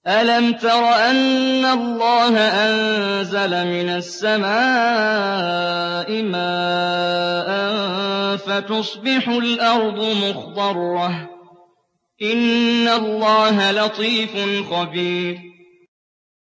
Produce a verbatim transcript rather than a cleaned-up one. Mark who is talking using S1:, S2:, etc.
S1: أَلَمْ تَرَ أَنَّ اللَّهَ أَنزَلَ مِنَ السَّمَاءِ مَاءً فَتُصْبِحُ الْأَرْضُ مُخْضَرَّةً ۗ إِنَّ اللَّهَ لَطِيفٌ خَبِيرٌ